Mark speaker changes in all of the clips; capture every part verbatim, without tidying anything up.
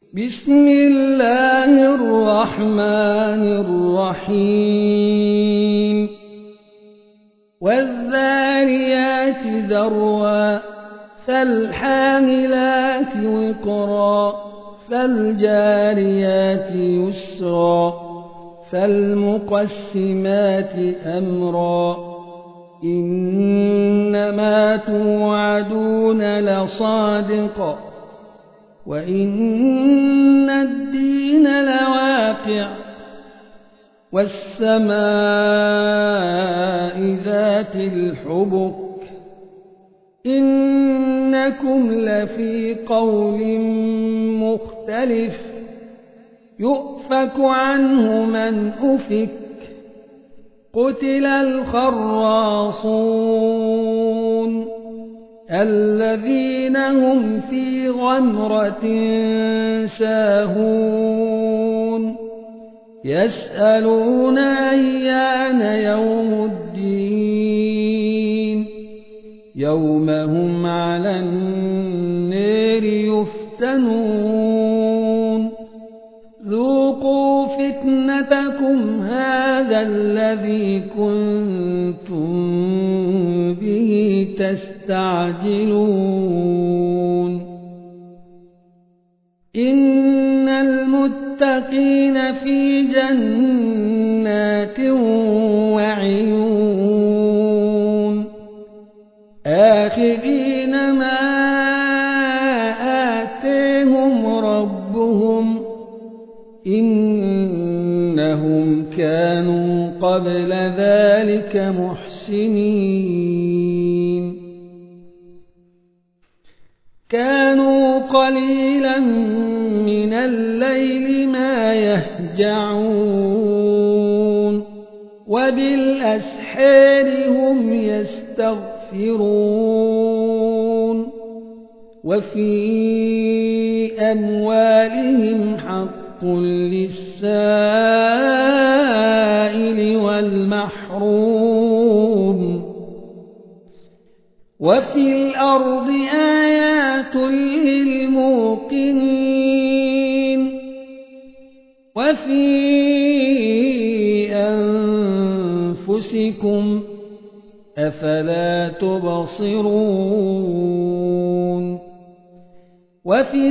Speaker 1: بسم الله الرحمن الرحيم والذاريات ذروا فالحاملات وقرا فالجاريات يسرا فالمقسمات أمرا إنما توعدون لصادق وإن الدين لواقع والسماء ذات الحبك إنكم لفي قول مختلف يؤفك عنه من أفك قتل الخراصون الذين هم في غمرة ساهون يسألون أيان يوم الدين يوم هم على النار يفتنون ذوقوا فتنتكم هذا الذي كنتم به تستعجلون إن المتقين في جنات وعيون آخذين ما آتيهم ربهم إنهم كانوا قبل ذلك محسنين كانوا قليلا من الليل ما يهجعون وبالأسحار هم يستغفرون وفي أموالهم حق للسائل والمحروم وفي الأرض آيات للموقنين وفي أنفسكم أفلا تبصرون وفي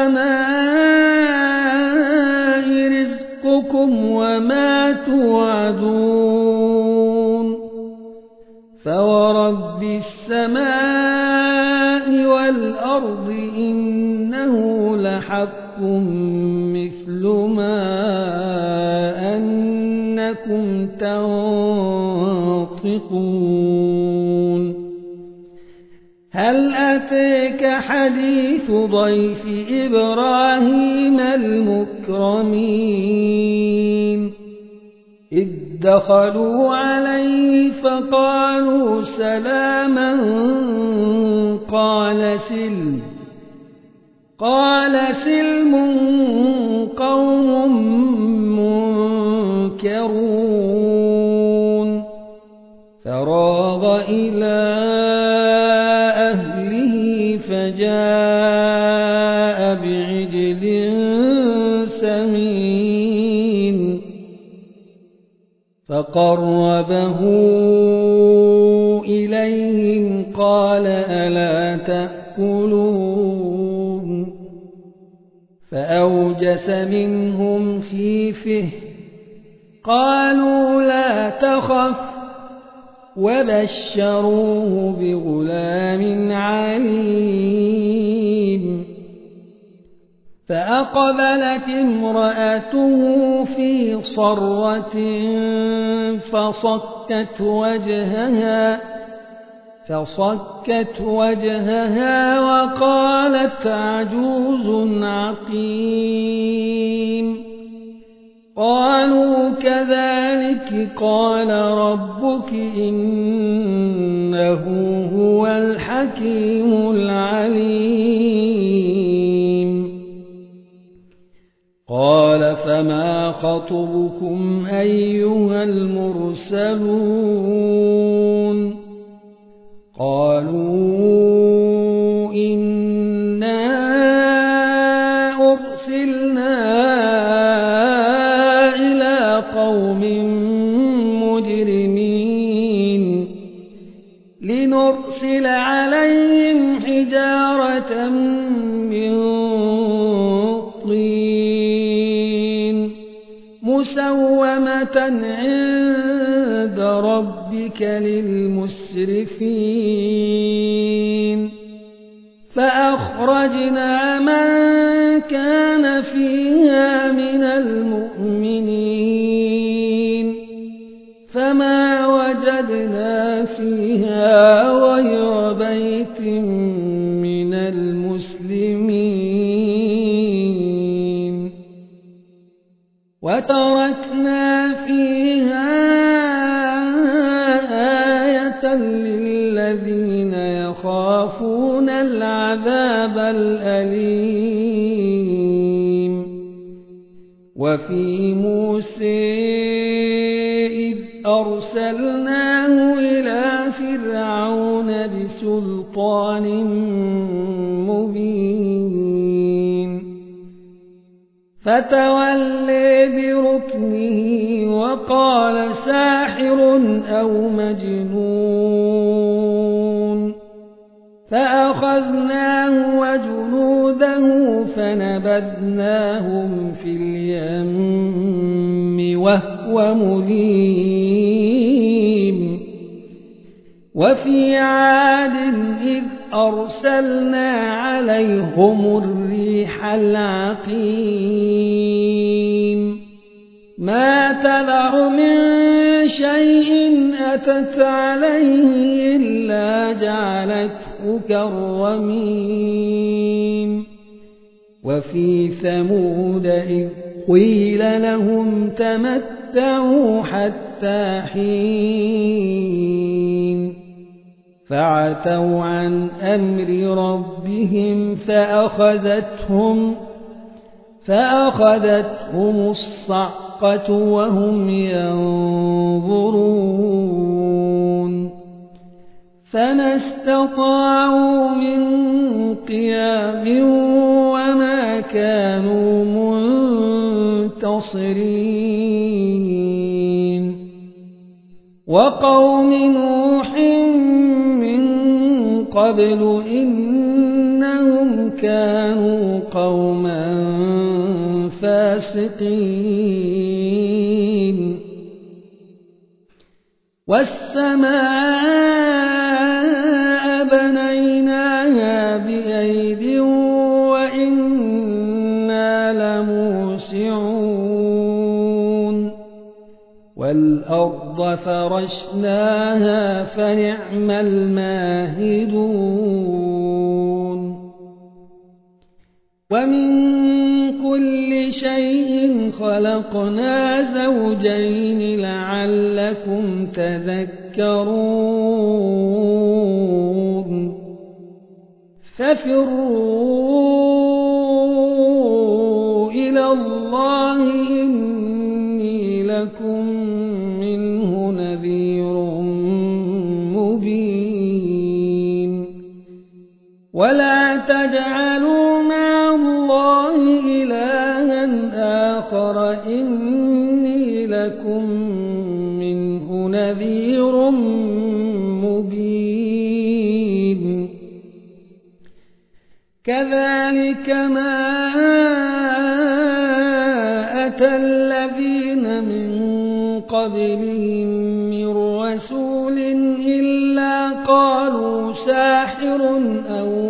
Speaker 1: السماء رزقكم وما توعدون فورب السماء والأرض إنه لحق مثل ما أنكم تنطقون هل أتيك حديث ضيف إبراهيم المكرمين إذ دخلوا عليه فقالوا سلاما قال سلم قال سلم قوم منكرون فراغ إلى أهله فجاء بعجل سمين فقربه إليهم قال ألا تأكلون فأوجس منهم خيفة قالوا لا تخف وبشروه بغلام عليم فأقبلت امرأته في صرة فصكت وجهها فصكت وجهها وقالت عجوز عقيم قالوا كذلك قال ربك إنه هو الحكيم العليم قال فما خطبكم أيها المرسلون قالوا إنا أرسلنا أرسلنا إلى قوم مجرمين لنرسل عليهم حجارة من طين مسومة عند ربك للمسرفين فأخرجنا من كان فيها من المؤمنين فما وجدنا فيها غير بيت من المسلمين وتركنا فيها آية للذين يخافون العذاب الأليم وفي موسى إذ أرسلناه إلى فرعون بسلطان مبين فتولى بركنه وقال ساحر أو مجنون فأخذناه وجنوده فنبذناهم في اليم وهو مليم وفي عاد إذ أرسلنا عليهم الريح العقيم ما تذر من شيء أتت عليه إلا جعلته كالرميم وفي ثمود إذ قيل لهم تمتعوا حتى حين فعتوا عن أمر ربهم فأخذتهم فأخذتهم الصعقة وهم ينظرون فما استطاعوا من قيام وما كانوا منتصرين وقوم نوح من قبل إنهم كانوا قوما فاسقين والسماء بنيناها بأيد وإنا لموسعون والأرض فرشناها فنعم الماهدون ومن كل شيء خلقنا زوجين لعلكم تذكرون ففروا إلى الله إني لكم منه نذير مبين ولا تجعلوا مع الله إلها آخر إني لكم منه نذير مبين كذلك ما أتى الذين من قبلهم من رسول إلا قالوا ساحر أو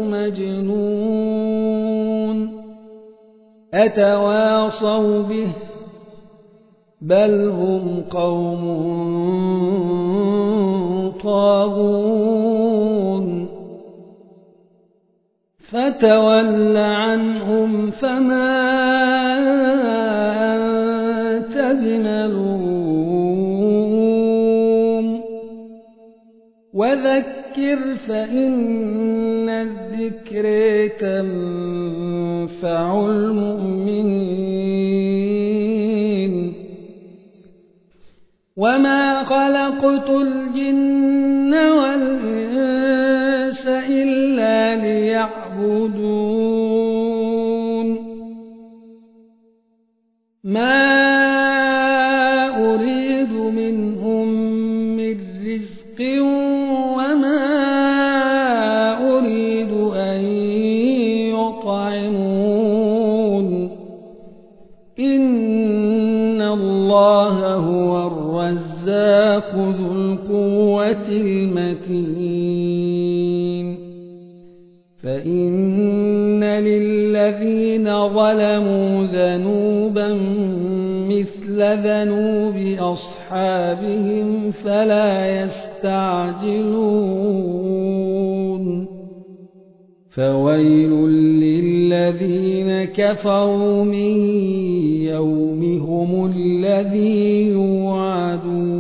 Speaker 1: مجنون أتواصوا به بل هم قوم طاغون فتول عنهم فما أنت بملوم وذكر فإن الذكر تنفع المؤمنين وما خلقت الجن والإنس إلا ليعبدون ما أريد منهم من رزق وما أريد أن يطعمون إن الله هو الرزاق ذو القوة المتين فإن للذين ظلموا ذنوبا مثل ذنوب أصحابهم فلا يستعجلون فويل للذين كفروا من يومهم الذي يوعدون